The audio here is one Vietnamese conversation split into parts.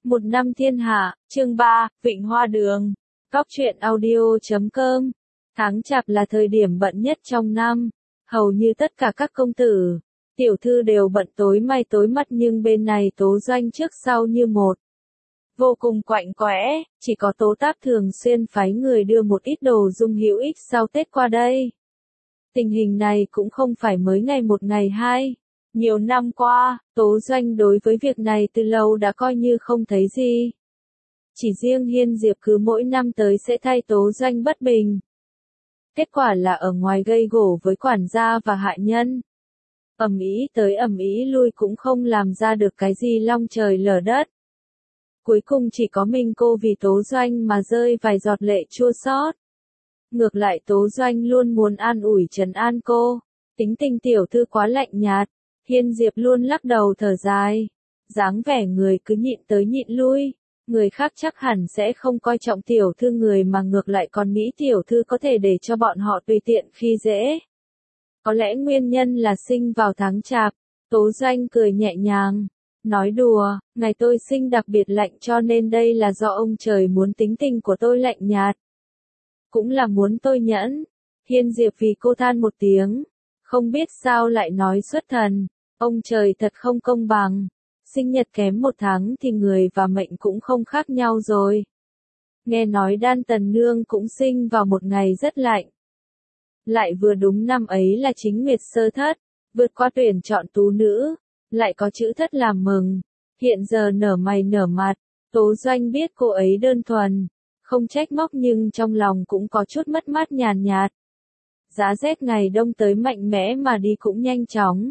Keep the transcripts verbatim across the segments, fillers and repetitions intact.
Một năm thiên hạ, chương ba, Vịnh Hoa Đường. Cóc truyện audio chấm com. Tháng chạp là thời điểm bận nhất trong năm. Hầu như tất cả các công tử, tiểu thư đều bận tối may tối mắt, nhưng bên này Tố Doanh trước sau như một. Vô cùng quạnh quẽ, chỉ có Tố Táp thường xuyên phái người đưa một ít đồ dung hữu ích sau Tết qua đây. Tình hình này cũng không phải mới ngày một ngày hai. Nhiều năm qua, Tố Doanh đối với việc này từ lâu đã coi như không thấy gì. Chỉ riêng Hiên Diệp cứ mỗi năm tới sẽ thay Tố Doanh bất bình. Kết quả là ở ngoài gây gổ với quản gia và hạ nhân. Ầm ĩ tới ầm ĩ lui cũng không làm ra được cái gì long trời lở đất. Cuối cùng chỉ có mình cô vì Tố Doanh mà rơi vài giọt lệ chua xót. Ngược lại Tố Doanh luôn muốn an ủi trấn an cô. Tính tình tiểu thư quá lạnh nhạt. Hiên Diệp luôn lắc đầu thở dài. Dáng vẻ người cứ nhịn tới nhịn lui. Người khác chắc hẳn sẽ không coi trọng tiểu thư người mà ngược lại còn nghĩ tiểu thư có thể để cho bọn họ tùy tiện khi dễ. Có lẽ nguyên nhân là sinh vào tháng chạp. Tố Doanh cười nhẹ nhàng. Nói đùa, ngày tôi sinh đặc biệt lạnh cho nên đây là do ông trời muốn tính tình của tôi lạnh nhạt. Cũng là muốn tôi nhẫn. Hiên Diệp vì cô than một tiếng. Không biết sao lại nói xuất thần. Ông trời thật không công bằng. Sinh nhật kém một tháng thì người và mệnh cũng không khác nhau rồi. Nghe nói Đan Tần Nương cũng sinh vào một ngày rất lạnh. Lại vừa đúng năm ấy là chính nguyệt sơ thất, vượt qua tuyển chọn tú nữ, lại có chữ thất làm mừng. Hiện giờ nở mày nở mặt, Tố Doanh biết cô ấy đơn thuần, không trách móc nhưng trong lòng cũng có chút mất mát nhàn nhạt. Giá rét ngày đông tới mạnh mẽ mà đi cũng nhanh chóng.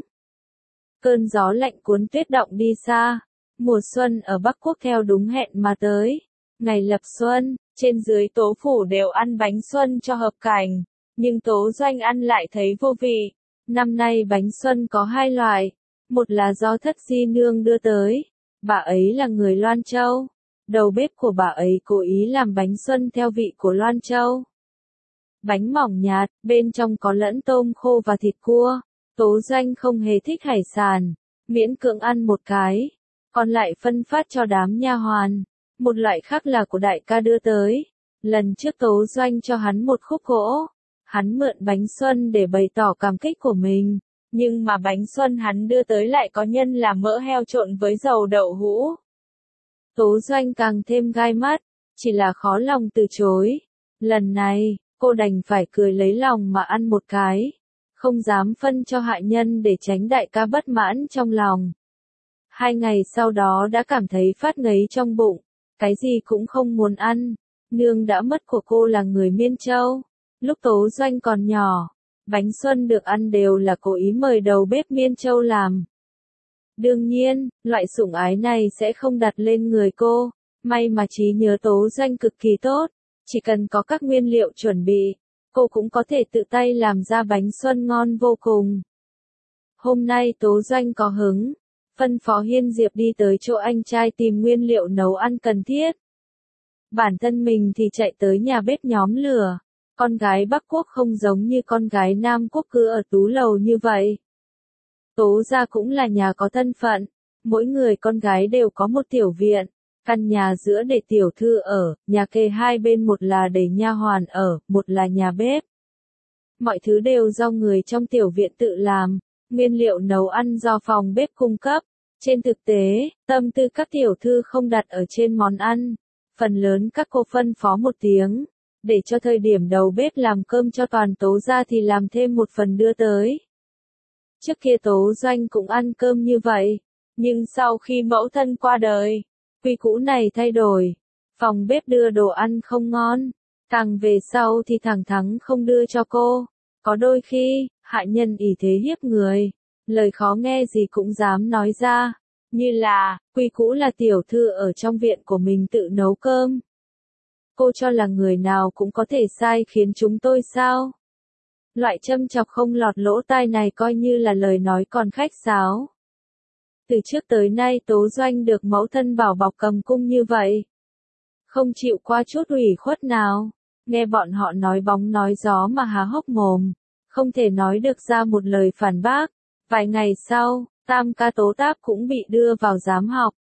Cơn gió lạnh cuốn tuyết động đi xa. Mùa xuân ở Bắc Quốc theo đúng hẹn mà tới. Ngày lập xuân, trên dưới Tố phủ đều ăn bánh xuân cho hợp cảnh. Nhưng Tố Doanh ăn lại thấy vô vị. Năm nay bánh xuân có hai loại. Một là do Thất Di Nương đưa tới. Bà ấy là người Loan Châu. Đầu bếp của bà ấy cố ý làm bánh xuân theo vị của Loan Châu. Bánh mỏng nhạt, bên trong có lẫn tôm khô và thịt cua. Tố Doanh không hề thích hải sản, miễn cưỡng ăn một cái, còn lại phân phát cho đám nha hoàn. Một loại khác là của đại ca đưa tới. Lần trước Tố Doanh cho hắn một khúc gỗ, hắn mượn bánh xuân để bày tỏ cảm kích của mình, nhưng mà bánh xuân hắn đưa tới lại có nhân là mỡ heo trộn với dầu đậu hũ. Tố Doanh càng thêm gai mắt, chỉ là khó lòng từ chối. Lần này, cô đành phải cười lấy lòng mà ăn một cái. Không dám phân cho hạ nhân để tránh đại ca bất mãn trong lòng. Hai ngày sau đó đã cảm thấy phát ngấy trong bụng, cái gì cũng không muốn ăn. Nương đã mất của cô là người Miên Châu. Lúc Tố Doanh còn nhỏ, bánh xuân được ăn đều là cố ý mời đầu bếp Miên Châu làm. Đương nhiên, loại sủng ái này sẽ không đặt lên người cô. May mà trí nhớ Tố Doanh cực kỳ tốt, chỉ cần có các nguyên liệu chuẩn bị, cô cũng có thể tự tay làm ra bánh xuân ngon vô cùng. Hôm nay Tố Doanh có hứng, phân phó Hiên Diệp đi tới chỗ anh trai tìm nguyên liệu nấu ăn cần thiết. Bản thân mình thì chạy tới nhà bếp nhóm lửa. Con gái Bắc Quốc không giống như con gái Nam Quốc cứ ở tú lầu như vậy. Tố gia cũng là nhà có thân phận, mỗi người con gái đều có một tiểu viện. Căn nhà giữa để tiểu thư ở, nhà kề hai bên một là để nha hoàn ở, một là nhà bếp. Mọi thứ đều do người trong tiểu viện tự làm, nguyên liệu nấu ăn do phòng bếp cung cấp. Trên thực tế, tâm tư các tiểu thư không đặt ở trên món ăn. Phần lớn các cô phân phó một tiếng, để cho thời điểm đầu bếp làm cơm cho toàn Tố gia thì làm thêm một phần đưa tới. Trước kia Tố Doanh cũng ăn cơm như vậy, nhưng sau khi mẫu thân qua đời, quy cũ này thay đổi, phòng bếp đưa đồ ăn không ngon, càng về sau thì thẳng thắn không đưa cho cô. Có đôi khi, hạ nhân ỷ thế hiếp người, lời khó nghe gì cũng dám nói ra, như là, quy cũ là tiểu thư ở trong viện của mình tự nấu cơm. Cô cho là người nào cũng có thể sai khiến chúng tôi sao? Loại châm chọc không lọt lỗ tai này coi như là lời nói còn khách sáo. Từ trước tới nay Tố Doanh được mẫu thân bảo bọc cầm cung như vậy. Không chịu qua chút ủy khuất nào. Nghe bọn họ nói bóng nói gió mà há hốc mồm. Không thể nói được ra một lời phản bác. Vài ngày sau, tam ca Tố Táp cũng bị đưa vào giám học.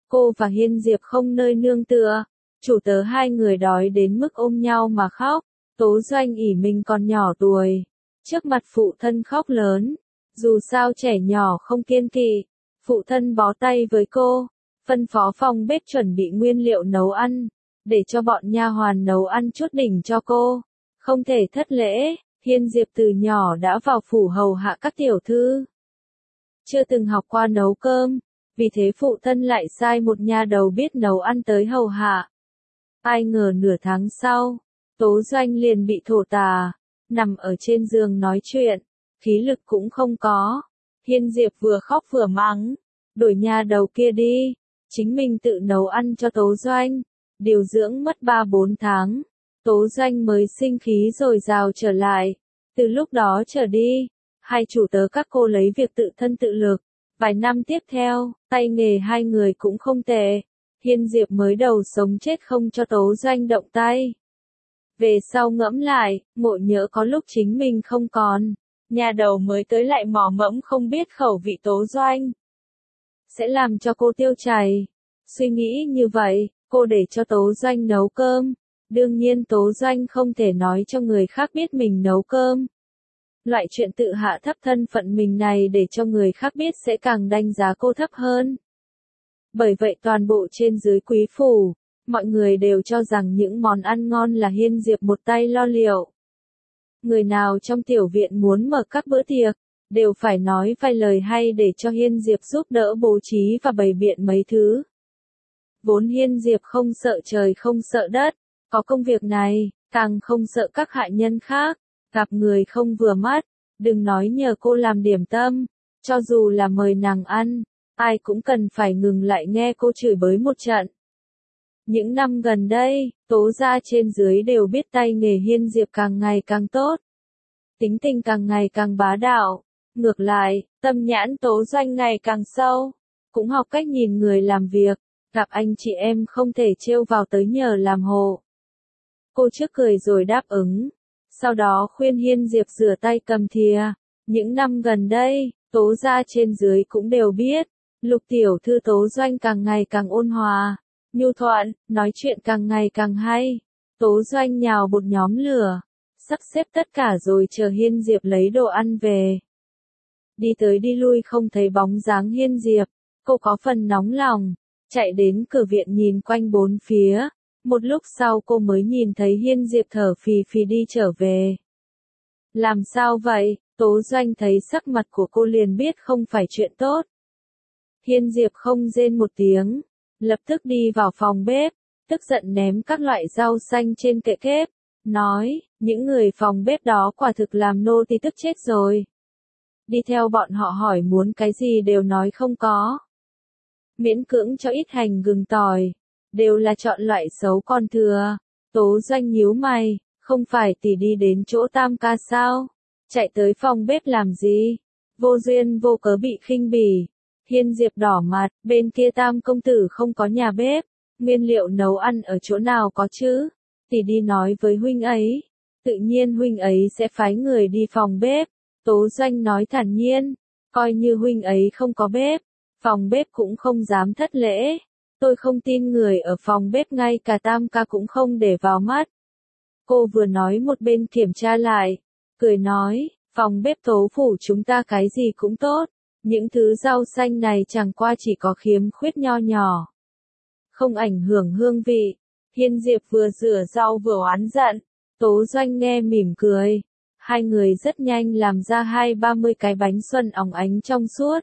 Cô và Hiên Diệp không nơi nương tựa, chủ tớ hai người đói đến mức ôm nhau mà khóc. Tố Doanh ỉ mình còn nhỏ tuổi, trước mặt phụ thân khóc lớn, dù sao trẻ nhỏ không kiêng kỵ, phụ thân bó tay với cô, phân phó phòng bếp chuẩn bị nguyên liệu nấu ăn, để cho bọn nha hoàn nấu ăn chút đỉnh cho cô, không thể thất lễ. Hiên Diệp từ nhỏ đã vào phủ hầu hạ các tiểu thư, chưa từng học qua nấu cơm, vì thế phụ thân lại sai một nha đầu biết nấu ăn tới hầu hạ. Ai ngờ nửa tháng sau, Tố Doanh liền bị thổ tà, nằm ở trên giường nói chuyện, khí lực cũng không có. Hiên Diệp vừa khóc vừa mắng, đổi nha đầu kia đi, chính mình tự nấu ăn cho Tố Doanh. Điều dưỡng mất ba bốn tháng, Tố Doanh mới sinh khí dồi dào trở lại. Từ lúc đó trở đi, hai chủ tớ các cô lấy việc tự thân tự lực. Vài năm tiếp theo, tay nghề hai người cũng không tệ. Hiên Diệp mới đầu sống chết không cho Tố Doanh động tay. Về sau ngẫm lại, ngộ nhỡ có lúc chính mình không còn, nhà đầu mới tới lại mò mẫm không biết khẩu vị Tố Doanh, sẽ làm cho cô tiêu chảy. Suy nghĩ như vậy, cô để cho Tố Doanh nấu cơm. Đương nhiên Tố Doanh không thể nói cho người khác biết mình nấu cơm. Loại chuyện tự hạ thấp thân phận mình này để cho người khác biết sẽ càng đánh giá cô thấp hơn. Bởi vậy toàn bộ trên dưới quý phủ, mọi người đều cho rằng những món ăn ngon là Hiên Diệp một tay lo liệu. Người nào trong tiểu viện muốn mở các bữa tiệc, đều phải nói vài lời hay để cho Hiên Diệp giúp đỡ bố trí và bày biện mấy thứ. Vốn Hiên Diệp không sợ trời không sợ đất, có công việc này, càng không sợ các hại nhân khác, gặp người không vừa mắt, đừng nói nhờ cô làm điểm tâm, cho dù là mời nàng ăn, ai cũng cần phải ngừng lại nghe cô chửi bới một trận. Những năm gần đây, Tố gia trên dưới đều biết tay nghề Hiên Diệp càng ngày càng tốt. Tính tình càng ngày càng bá đạo. Ngược lại, tâm nhãn Tố Doanh ngày càng sâu. Cũng học cách nhìn người làm việc, gặp anh chị em không thể trêu vào tới nhờ làm hộ. Cô trước cười rồi đáp ứng. Sau đó khuyên Hiên Diệp rửa tay cầm thìa. Những năm gần đây, Tố gia trên dưới cũng đều biết. Lục tiểu thư Tố Doanh càng ngày càng ôn hòa, nhu thuận, nói chuyện càng ngày càng hay. Tố Doanh nhào một nhóm lửa, sắp xếp tất cả rồi chờ Hiên Diệp lấy đồ ăn về. Đi tới đi lui không thấy bóng dáng Hiên Diệp, cô có phần nóng lòng, chạy đến cửa viện nhìn quanh bốn phía. Một lúc sau cô mới nhìn thấy Hiên Diệp thở phì phì đi trở về. Làm sao vậy? Tố Doanh thấy sắc mặt của cô liền biết không phải chuyện tốt. Hiên Diệp không rên một tiếng, lập tức đi vào phòng bếp, tức giận ném các loại rau xanh trên kệ bếp, nói, những người phòng bếp đó quả thực làm nô tỳ tức chết rồi. Đi theo bọn họ hỏi muốn cái gì đều nói không có. Miễn cưỡng cho ít hành gừng tỏi, đều là chọn loại xấu còn thừa. Tố Doanh nhíu mày, không phải tỷ đi đến chỗ Tam ca sao? Chạy tới phòng bếp làm gì? Vô duyên vô cớ bị khinh bỉ. Hiên Diệp đỏ mặt, bên kia Tam công tử không có nhà bếp, nguyên liệu nấu ăn ở chỗ nào có chứ? Tỷ đi nói với huynh ấy, tự nhiên huynh ấy sẽ phái người đi phòng bếp. Tố Doanh nói thản nhiên, coi như huynh ấy không có bếp, phòng bếp cũng không dám thất lễ. Tôi không tin người ở phòng bếp ngay cả Tam ca cũng không để vào mắt. Cô vừa nói một bên kiểm tra lại, cười nói, phòng bếp Tố phủ chúng ta cái gì cũng tốt. Những thứ rau xanh này chẳng qua chỉ có khiếm khuyết nho nhỏ, không ảnh hưởng hương vị. Hiên Diệp vừa rửa rau vừa oán giận, Tố Doanh nghe mỉm cười. Hai người rất nhanh làm ra hai ba mươi cái bánh xuân óng ánh trong suốt.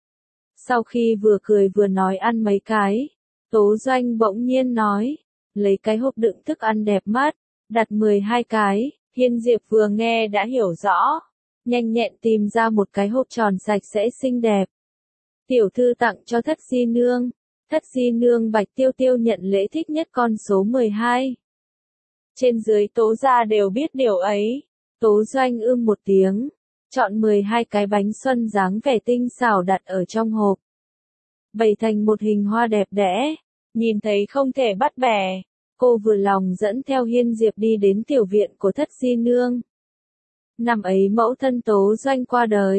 Sau khi vừa cười vừa nói ăn mấy cái, Tố Doanh bỗng nhiên nói, lấy cái hộp đựng thức ăn đẹp mắt, đặt mười hai cái. Hiên Diệp vừa nghe đã hiểu rõ, nhanh nhẹn tìm ra một cái hộp tròn sạch sẽ xinh đẹp. Tiểu thư tặng cho Thất Di Nương. Thất Di Nương Bạch Tiêu Tiêu nhận lễ thích nhất con số mười hai. Trên dưới Tố gia đều biết điều ấy. Tố Doanh ưm một tiếng, chọn mười hai cái bánh xuân dáng vẻ tinh xảo đặt ở trong hộp. Bày thành một hình hoa đẹp đẽ, nhìn thấy không thể bắt bẻ. Cô vừa lòng dẫn theo Hiên Diệp đi đến tiểu viện của Thất Di Nương. Năm ấy mẫu thân Tố Doanh qua đời,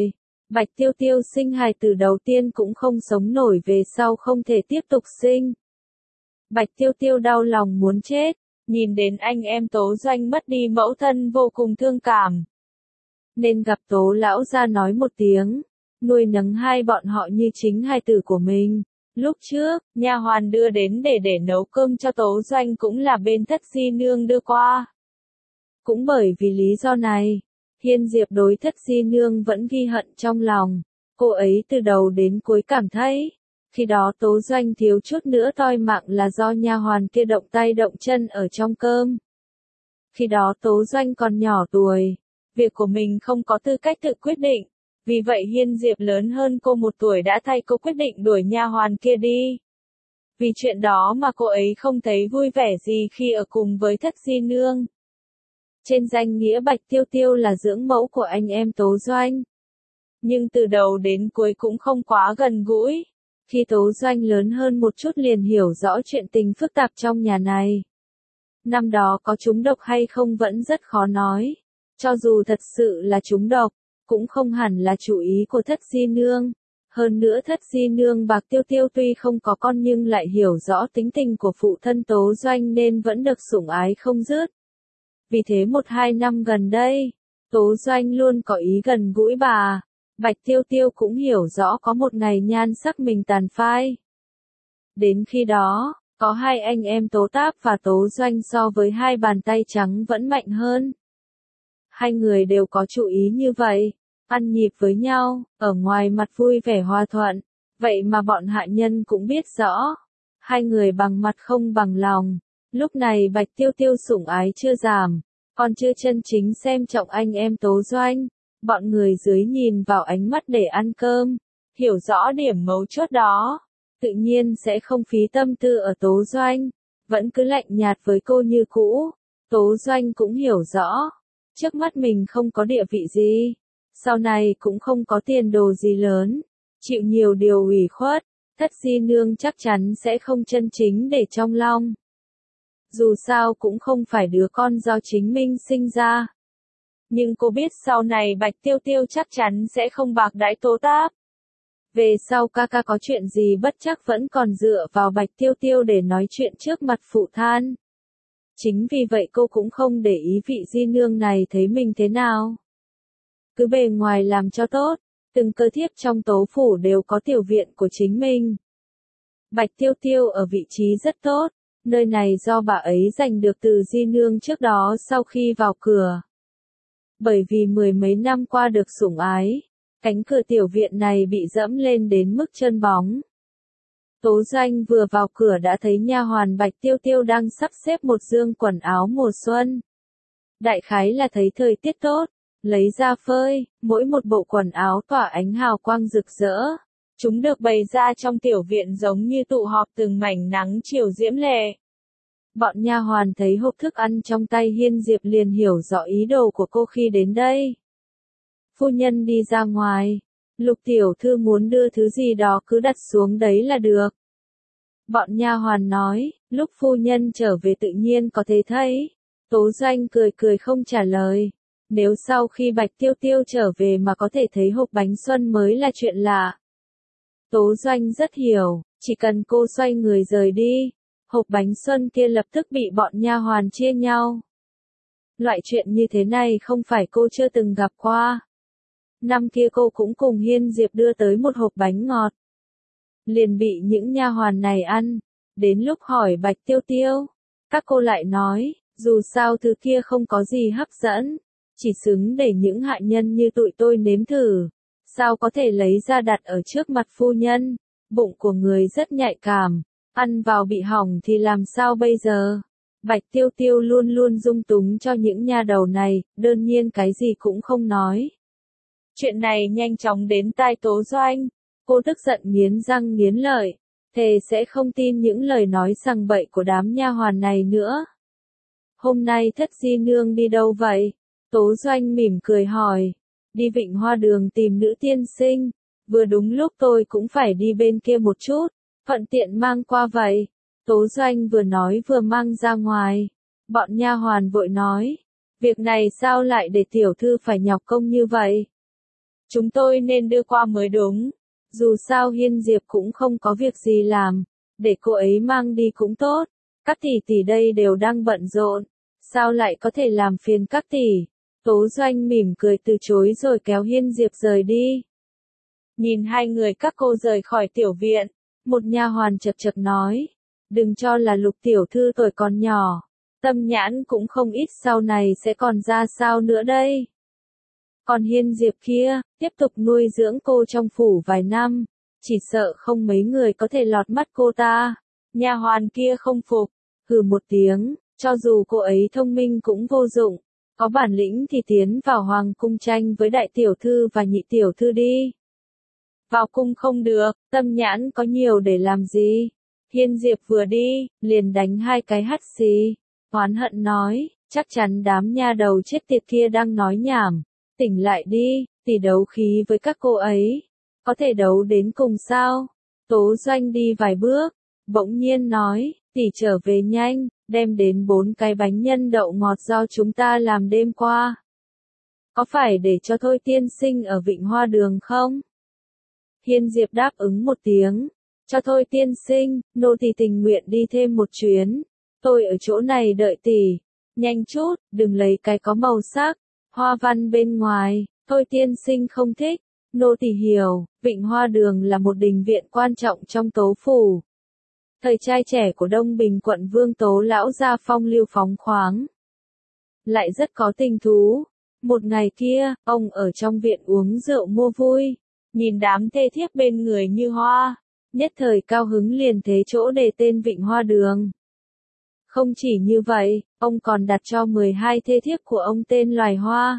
Bạch Tiêu Tiêu sinh hài tử đầu tiên cũng không sống nổi, về sau không thể tiếp tục sinh. Bạch Tiêu Tiêu đau lòng muốn chết, nhìn đến anh em Tố Doanh mất đi mẫu thân vô cùng thương cảm. Nên gặp Tố lão gia nói một tiếng, nuôi nấng hai bọn họ như chính hài tử của mình. Lúc trước, nha hoàn đưa đến để để nấu cơm cho Tố Doanh cũng là bên Thất Di Nương đưa qua. Cũng bởi vì lý do này, Hiên Diệp đối Thất Di Nương vẫn ghi hận trong lòng. Cô ấy từ đầu đến cuối cảm thấy, khi đó Tố Doanh thiếu chút nữa toi mạng là do nha hoàn kia động tay động chân ở trong cơm. Khi đó Tố Doanh còn nhỏ tuổi, việc của mình không có tư cách tự quyết định, vì vậy Hiên Diệp lớn hơn cô một tuổi đã thay cô quyết định đuổi nha hoàn kia đi. Vì chuyện đó mà cô ấy không thấy vui vẻ gì khi ở cùng với Thất Di Nương. Trên danh nghĩa Bạch Tiêu Tiêu là dưỡng mẫu của anh em Tố Doanh. Nhưng từ đầu đến cuối cũng không quá gần gũi. Khi Tố Doanh lớn hơn một chút liền hiểu rõ chuyện tình phức tạp trong nhà này. Năm đó có trúng độc hay không vẫn rất khó nói. Cho dù thật sự là trúng độc, cũng không hẳn là chủ ý của Thất Di Nương. Hơn nữa Thất Di Nương Bạch Tiêu Tiêu tuy không có con nhưng lại hiểu rõ tính tình của phụ thân Tố Doanh nên vẫn được sủng ái không dứt. Vì thế một hai năm gần đây, Tố Doanh luôn có ý gần gũi bà. Bạch Tiêu Tiêu cũng hiểu rõ có một ngày nhan sắc mình tàn phai. Đến khi đó, có hai anh em Tố Táp và Tố Doanh so với hai bàn tay trắng vẫn mạnh hơn. Hai người đều có chủ ý như vậy, ăn nhịp với nhau, ở ngoài mặt vui vẻ hòa thuận. Vậy mà bọn hạ nhân cũng biết rõ, hai người bằng mặt không bằng lòng. Lúc này Bạch Tiêu Tiêu sủng ái chưa giảm, còn chưa chân chính xem trọng anh em Tố Doanh. Bọn người dưới nhìn vào ánh mắt để ăn cơm, hiểu rõ điểm mấu chốt đó, tự nhiên sẽ không phí tâm tư ở Tố Doanh, vẫn cứ lạnh nhạt với cô như cũ. Tố Doanh cũng hiểu rõ, trước mắt mình không có địa vị gì, sau này cũng không có tiền đồ gì lớn, chịu nhiều điều ủy khuất, Thất Di Nương chắc chắn sẽ không chân chính để trong lòng. Dù sao cũng không phải đứa con do chính mình sinh ra. Nhưng cô biết sau này Bạch Tiêu Tiêu chắc chắn sẽ không bạc đãi Tố Táp. Về sau ca ca có chuyện gì bất chắc vẫn còn dựa vào Bạch Tiêu Tiêu để nói chuyện trước mặt phụ thân. Chính vì vậy cô cũng không để ý vị Di Nương này thấy mình thế nào. Cứ bề ngoài làm cho tốt, từng cơ thiếp trong Tố phủ đều có tiểu viện của chính mình. Bạch Tiêu Tiêu ở vị trí rất tốt, nơi này do bà ấy giành được từ Di Nương trước đó sau khi vào cửa. Bởi vì mười mấy năm qua được sủng ái, cánh cửa tiểu viện này bị dẫm lên đến mức trơn bóng. Tố Doanh vừa vào cửa đã thấy nha hoàn Bạch Tiêu Tiêu đang sắp xếp một dương quần áo mùa xuân. Đại khái là thấy thời tiết tốt, lấy ra phơi, mỗi một bộ quần áo tỏa ánh hào quang rực rỡ. Chúng được bày ra trong tiểu viện giống như tụ họp từng mảnh nắng chiều diễm lệ. Bọn nha hoàn thấy hộp thức ăn trong tay Hiên Diệp liền hiểu rõ ý đồ của cô khi đến đây. Phu nhân đi ra ngoài, Lục tiểu thư muốn đưa thứ gì đó cứ đặt xuống đấy là được. Bọn nha hoàn nói, lúc phu nhân trở về tự nhiên có thể thấy. Tố Doanh cười cười không trả lời. Nếu sau khi Bạch Tiêu Tiêu trở về mà có thể thấy hộp bánh xuân mới là chuyện lạ. Tố Doanh rất hiểu, chỉ cần cô xoay người rời đi, hộp bánh xuân kia lập tức bị bọn nha hoàn chia nhau. Loại chuyện như thế này không phải cô chưa từng gặp qua. Năm kia cô cũng cùng Hiên Diệp đưa tới một hộp bánh ngọt. Liền bị những nha hoàn này ăn. Đến lúc hỏi Bạch Tiêu Tiêu, các cô lại nói, dù sao thứ kia không có gì hấp dẫn, chỉ xứng để những hạ nhân như tụi tôi nếm thử. Sao có thể lấy ra đặt ở trước mặt phu nhân, bụng của người rất nhạy cảm, ăn vào bị hỏng thì làm sao bây giờ? Bạch Tiêu Tiêu luôn luôn dung túng cho những nha đầu này, đơn nhiên cái gì cũng không nói. Chuyện này nhanh chóng đến tai Tố Doanh, cô tức giận nghiến răng nghiến lợi, thề sẽ không tin những lời nói sằng bậy của đám nha hoàn này nữa. Hôm nay Thất Di Nương đi đâu vậy? Tố Doanh mỉm cười hỏi. Đi Vịnh Hoa Đường tìm nữ tiên sinh, vừa đúng lúc tôi cũng phải đi bên kia một chút, thuận tiện mang qua vậy. Tố Doanh vừa nói vừa mang ra ngoài. Bọn nha hoàn vội nói, việc này sao lại để tiểu thư phải nhọc công như vậy? Chúng tôi nên đưa qua mới đúng. Dù sao Hiên Diệp cũng không có việc gì làm, để cô ấy mang đi cũng tốt. Các tỷ tỷ đây đều đang bận rộn, sao lại có thể làm phiền các tỷ? Tố Doanh mỉm cười từ chối rồi kéo Hiên Diệp rời đi. Nhìn hai người các cô rời khỏi tiểu viện, một nha hoàn chật chật nói, đừng cho là Lục tiểu thư tuổi còn nhỏ, tâm nhãn cũng không ít, sau này sẽ còn ra sao nữa đây. Còn Hiên Diệp kia, tiếp tục nuôi dưỡng cô trong phủ vài năm, chỉ sợ không mấy người có thể lọt mắt cô ta. Nha hoàn kia không phục, hừ một tiếng, cho dù cô ấy thông minh cũng vô dụng, có bản lĩnh thì tiến vào hoàng cung tranh với đại tiểu thư và nhị tiểu thư đi. Vào cung không được, tâm nhãn có nhiều để làm gì. Hiên Diệp vừa đi, liền đánh hai cái hắt xì, oán hận nói, chắc chắn đám nha đầu chết tiệt kia đang nói nhảm. Tỉnh lại đi, tỷ đấu khí với các cô ấy. Có thể đấu đến cùng sao? Tố Doanh đi vài bước, bỗng nhiên nói, tỷ trở về nhanh, đem đến bốn cái bánh nhân đậu ngọt do chúng ta làm đêm qua. Có phải để cho Thôi tiên sinh ở Vịnh Hoa Đường không? Hiên Diệp đáp ứng một tiếng, cho Thôi tiên sinh, nô tỳ tình nguyện đi thêm một chuyến. Tôi ở chỗ này đợi tỷ, nhanh chút, đừng lấy cái có màu sắc. Hoa văn bên ngoài, Thôi tiên sinh không thích, nô tỳ hiểu, Vịnh Hoa Đường là một đình viện quan trọng trong Tố phủ. Thời trai trẻ của Đông Bình quận Vương Tố lão gia phong lưu phóng khoáng, lại rất có tình thú. Một ngày kia, ông ở trong viện uống rượu mua vui, nhìn đám thê thiếp bên người như hoa, nhất thời cao hứng liền thế chỗ đề tên Vịnh Hoa Đường. Không chỉ như vậy, ông còn đặt cho mười hai thê thiếp của ông tên loài hoa.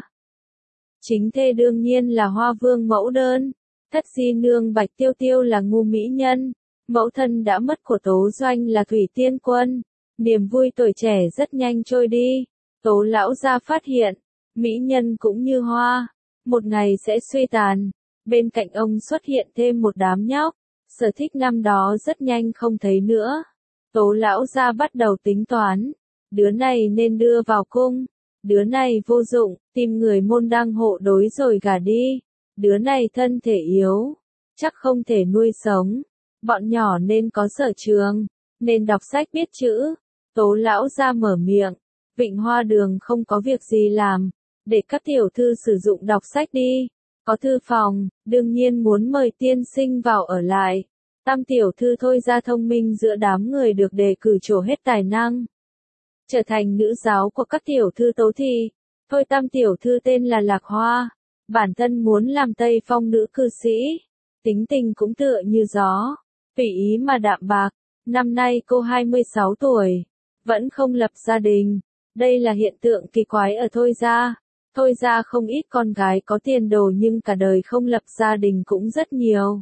Chính thê đương nhiên là Hoa Vương Mẫu Đơn, thất di nương Bạch Tiêu Tiêu là ngu mỹ nhân, mẫu thân đã mất của Tố Doanh là Thủy Tiên Quân. Niềm vui tuổi trẻ rất nhanh trôi đi, Tố lão gia phát hiện, mỹ nhân cũng như hoa, một ngày sẽ suy tàn. Bên cạnh ông xuất hiện thêm một đám nhóc, sở thích năm đó rất nhanh không thấy nữa. Tố lão gia bắt đầu tính toán, đứa này nên đưa vào cung, đứa này vô dụng, tìm người môn đăng hộ đối rồi gả đi, đứa này thân thể yếu, chắc không thể nuôi sống, bọn nhỏ nên có sở trường, nên đọc sách biết chữ. Tố lão gia mở miệng, Vịnh Hoa Đường không có việc gì làm, để các tiểu thư sử dụng đọc sách đi, có thư phòng, đương nhiên muốn mời tiên sinh vào ở lại. Tam tiểu thư Thôi ra thông minh giữa đám người được đề cử trổ hết tài năng, trở thành nữ giáo của các tiểu thư Tố thị. Thôi tam tiểu thư tên là Lạc Hoa, bản thân muốn làm Tây Phong nữ cư sĩ, tính tình cũng tựa như gió, tùy ý mà đạm bạc. Năm nay cô hai mươi sáu tuổi, vẫn không lập gia đình. Đây là hiện tượng kỳ quái ở Thôi gia. Thôi gia không ít con gái có tiền đồ nhưng cả đời không lập gia đình cũng rất nhiều.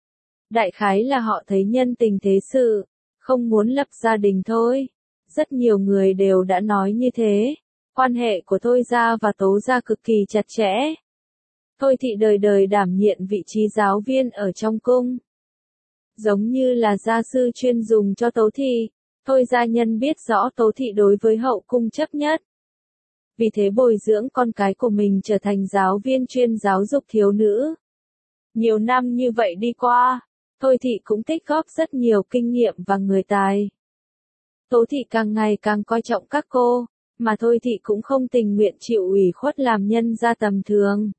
Đại khái là họ thấy nhân tình thế sự, không muốn lập gia đình thôi. Rất nhiều người đều đã nói như thế. Quan hệ của Thôi gia và Tố gia cực kỳ chặt chẽ. Thôi thị đời đời đảm nhiệm vị trí giáo viên ở trong cung, giống như là gia sư chuyên dùng cho Tố thị. Thôi gia nhân biết rõ Tố thị đối với hậu cung chấp nhất, vì thế bồi dưỡng con cái của mình trở thành giáo viên chuyên giáo dục thiếu nữ. Nhiều năm như vậy đi qua, Thôi thị cũng tích góp rất nhiều kinh nghiệm và người tài. Tố thị càng ngày càng coi trọng các cô, mà Thôi thị cũng không tình nguyện chịu ủy khuất làm nhân gia tầm thường.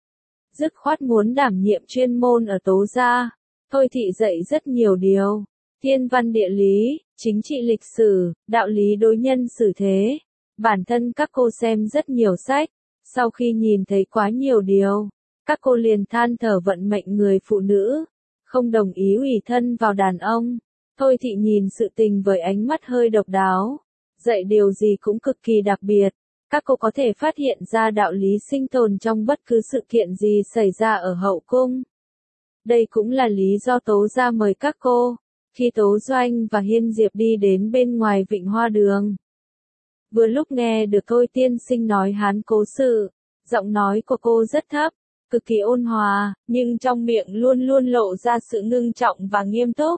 Dứt khoát muốn đảm nhiệm chuyên môn ở Tố gia. Thôi thị dạy rất nhiều điều, thiên văn địa lý, chính trị lịch sử, đạo lý đối nhân xử thế. Bản thân các cô xem rất nhiều sách, sau khi nhìn thấy quá nhiều điều, các cô liền than thở vận mệnh người phụ nữ, không đồng ý ủy thân vào đàn ông. Thôi thị nhìn sự tình với ánh mắt hơi độc đáo, dạy điều gì cũng cực kỳ đặc biệt. Các cô có thể phát hiện ra đạo lý sinh tồn trong bất cứ sự kiện gì xảy ra ở hậu cung. Đây cũng là lý do Tố gia mời các cô. Khi Tố Doanh và Hiên Diệp đi đến bên ngoài Vịnh Hoa Đường, vừa lúc nghe được Thôi tiên sinh nói Hán cố sự, giọng nói của cô rất thấp, cực kỳ ôn hòa, nhưng trong miệng luôn luôn lộ ra sự ngưng trọng và nghiêm túc.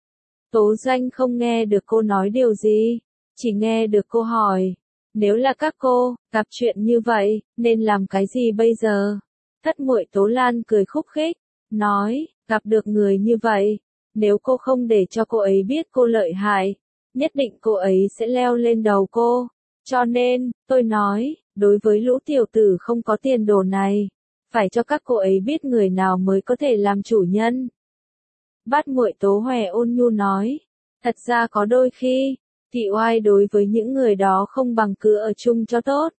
Tố Doanh không nghe được cô nói điều gì, chỉ nghe được cô hỏi, nếu là các cô, gặp chuyện như vậy, nên làm cái gì bây giờ? Thất muội Tố Lan cười khúc khích, nói, gặp được người như vậy, nếu cô không để cho cô ấy biết cô lợi hại, nhất định cô ấy sẽ leo lên đầu cô. Cho nên, tôi nói, đối với lũ tiểu tử không có tiền đồ này, phải cho các cô ấy biết người nào mới có thể làm chủ nhân. Bát muội Tố Hòe ôn nhu nói, thật ra có đôi khi, thị oai đối với những người đó không bằng cứ ở chung cho tốt.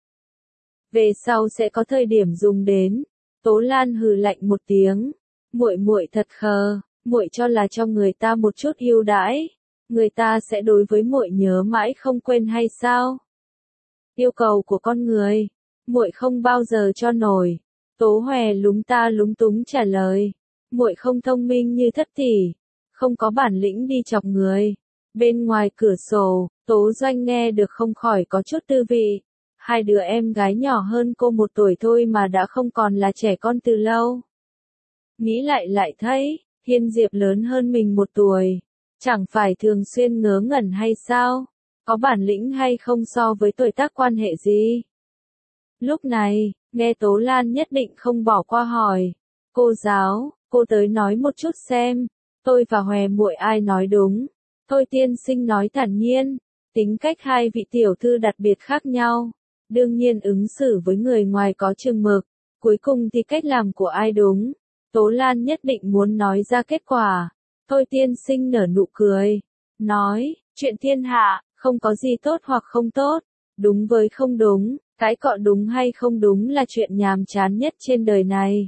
Về sau sẽ có thời điểm dùng đến. Tố Lan hừ lạnh một tiếng, muội muội thật khờ, muội cho là cho người ta một chút ưu đãi, người ta sẽ đối với muội nhớ mãi không quên hay sao? Yêu cầu của con người, muội không bao giờ cho nổi. Tố Hòe lúng ta lúng túng trả lời, muội không thông minh như Thất tỷ, không có bản lĩnh đi chọc người. Bên ngoài cửa sổ, Tố Doanh nghe được không khỏi có chút tư vị. Hai đứa em gái nhỏ hơn cô một tuổi thôi mà đã không còn là trẻ con từ lâu. Nghĩ lại lại thấy, Hiên Diệp lớn hơn mình một tuổi, chẳng phải thường xuyên ngớ ngẩn hay sao? Có bản lĩnh hay không so với tuổi tác quan hệ gì? Lúc này, nghe Tố Lan nhất định không bỏ qua hỏi, cô giáo, cô tới nói một chút xem, tôi và Hòe muội ai nói đúng? Thôi tiên sinh nói thản nhiên, tính cách hai vị tiểu thư đặc biệt khác nhau. Đương nhiên ứng xử với người ngoài có chừng mực, cuối cùng thì cách làm của ai đúng. Tố Lan nhất định muốn nói ra kết quả. Thôi tiên sinh nở nụ cười, nói, chuyện thiên hạ, không có gì tốt hoặc không tốt, đúng với không đúng, cái cọ đúng hay không đúng là chuyện nhàm chán nhất trên đời này.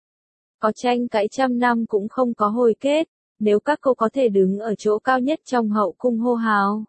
Có tranh cãi trăm năm cũng không có hồi kết, nếu các cô có thể đứng ở chỗ cao nhất trong hậu cung hô hào.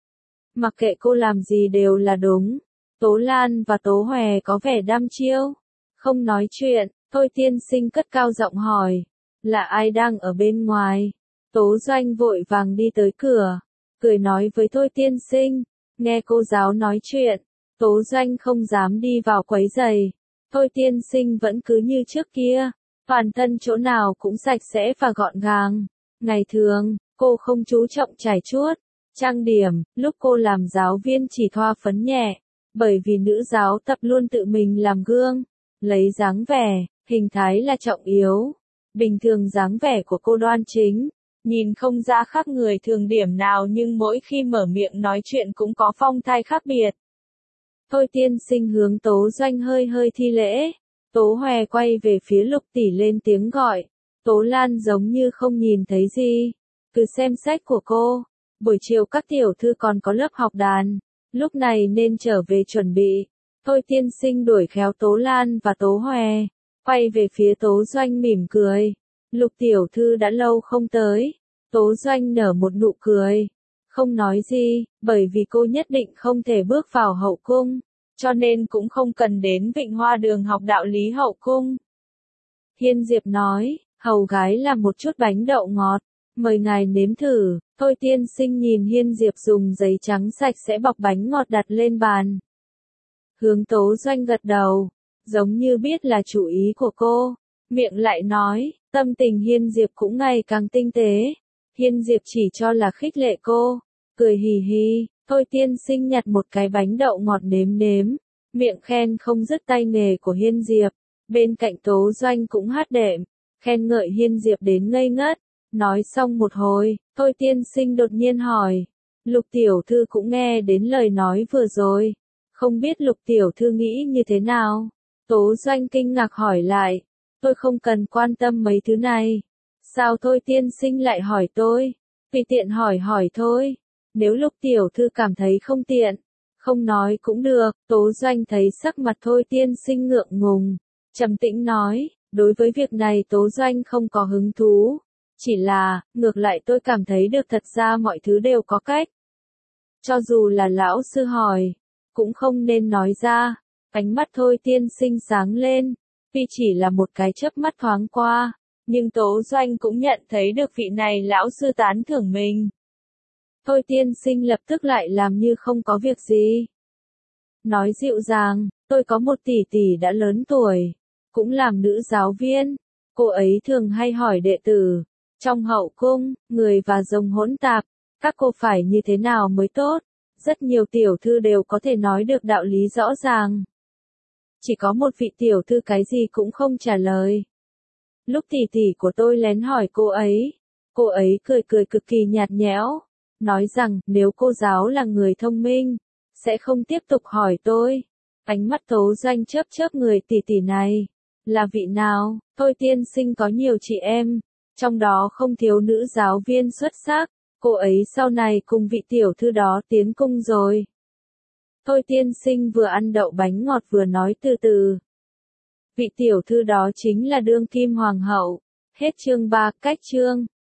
Mặc kệ cô làm gì đều là đúng. Tố Lan và Tố Hòe có vẻ đăm chiêu, không nói chuyện. Thôi tiên sinh cất cao giọng hỏi, là ai đang ở bên ngoài? Tố Doanh vội vàng đi tới cửa, cười nói với Thôi tiên sinh, nghe cô giáo nói chuyện. Tố Doanh không dám đi vào quấy giày. Thôi tiên sinh vẫn cứ như trước kia, toàn thân chỗ nào cũng sạch sẽ và gọn gàng. Ngày thường, cô không chú trọng chải chuốt, trang điểm, lúc cô làm giáo viên chỉ thoa phấn nhẹ. Bởi vì nữ giáo tập luôn tự mình làm gương, lấy dáng vẻ, hình thái là trọng yếu. Bình thường dáng vẻ của cô đoan chính, nhìn không ra khác người thường điểm nào nhưng mỗi khi mở miệng nói chuyện cũng có phong thái khác biệt. Thôi tiên sinh hướng Tố Doanh hơi hơi thi lễ. Tố Hòe quay về phía Lục tỷ lên tiếng gọi. Tố Lan giống như không nhìn thấy gì, cứ xem sách của cô. Buổi chiều các tiểu thư còn có lớp học đàn, lúc này nên trở về chuẩn bị. Thôi tiên sinh đuổi khéo Tố Lan và Tố Hòe, quay về phía Tố Doanh mỉm cười. Lục tiểu thư đã lâu không tới. Tố Doanh nở một nụ cười, không nói gì, bởi vì cô nhất định không thể bước vào hậu cung, cho nên cũng không cần đến Vịnh Hoa Đường học đạo lý hậu cung. Hiên Diệp nói, hầu gái làm một chút bánh đậu ngọt, mời ngài nếm thử. Thôi tiên sinh nhìn Hiên Diệp dùng giấy trắng sạch sẽ bọc bánh ngọt đặt lên bàn. Hướng Tố Doanh gật đầu, giống như biết là chủ ý của cô, miệng lại nói, tâm tình Hiên Diệp cũng ngày càng tinh tế. Hiên Diệp chỉ cho là khích lệ cô, cười hì hì. Thôi tiên sinh nhặt một cái bánh đậu ngọt nếm nếm, miệng khen không dứt tay nghề của Hiên Diệp. Bên cạnh Tố Doanh cũng hát đệm, khen ngợi Hiên Diệp đến ngây ngất. Nói xong một hồi, Thôi tiên sinh đột nhiên hỏi, Lục tiểu thư cũng nghe đến lời nói vừa rồi, không biết Lục tiểu thư nghĩ như thế nào? Tố Doanh kinh ngạc hỏi lại, tôi không cần quan tâm mấy thứ này. Sao Thôi tiên sinh lại hỏi tôi? Tùy tiện hỏi hỏi thôi. Nếu Lục tiểu thư cảm thấy không tiện, không nói cũng được. Tố Doanh thấy sắc mặt Thôi tiên sinh ngượng ngùng, trầm tĩnh nói, đối với việc này Tố Doanh không có hứng thú. Chỉ là, ngược lại tôi cảm thấy được thật ra mọi thứ đều có cách. Cho dù là lão sư hỏi, cũng không nên nói ra. Ánh mắt Thôi tiên sinh sáng lên, vì chỉ là một cái chớp mắt thoáng qua, nhưng Tố Doanh cũng nhận thấy được vị này lão sư tán thưởng mình. Thôi tiên sinh lập tức lại làm như không có việc gì. Nói dịu dàng, tôi có một tỷ tỷ đã lớn tuổi, cũng làm nữ giáo viên. Cô ấy thường hay hỏi đệ tử, trong hậu cung, người và rồng hỗn tạp, các cô phải như thế nào mới tốt? Rất nhiều tiểu thư đều có thể nói được đạo lý rõ ràng. chỉ có một vị tiểu thư cái gì cũng không trả lời. Lúc tỷ tỷ của tôi lén hỏi cô ấy, cô ấy cười cười cực kỳ nhạt nhẽo, nói rằng nếu cô giáo là người thông minh, sẽ không tiếp tục hỏi tôi. Ánh mắt Tố Doanh chớp chớp người tỷ tỷ này. Là vị nào? Thôi tiên sinh có nhiều chị em, trong đó không thiếu nữ giáo viên xuất sắc, cô ấy sau này cùng vị tiểu thư đó tiến cung rồi. Thôi tiên sinh vừa ăn đậu bánh ngọt vừa nói từ từ. Vị tiểu thư đó chính là đương kim hoàng hậu. Hết chương ba, cách chương.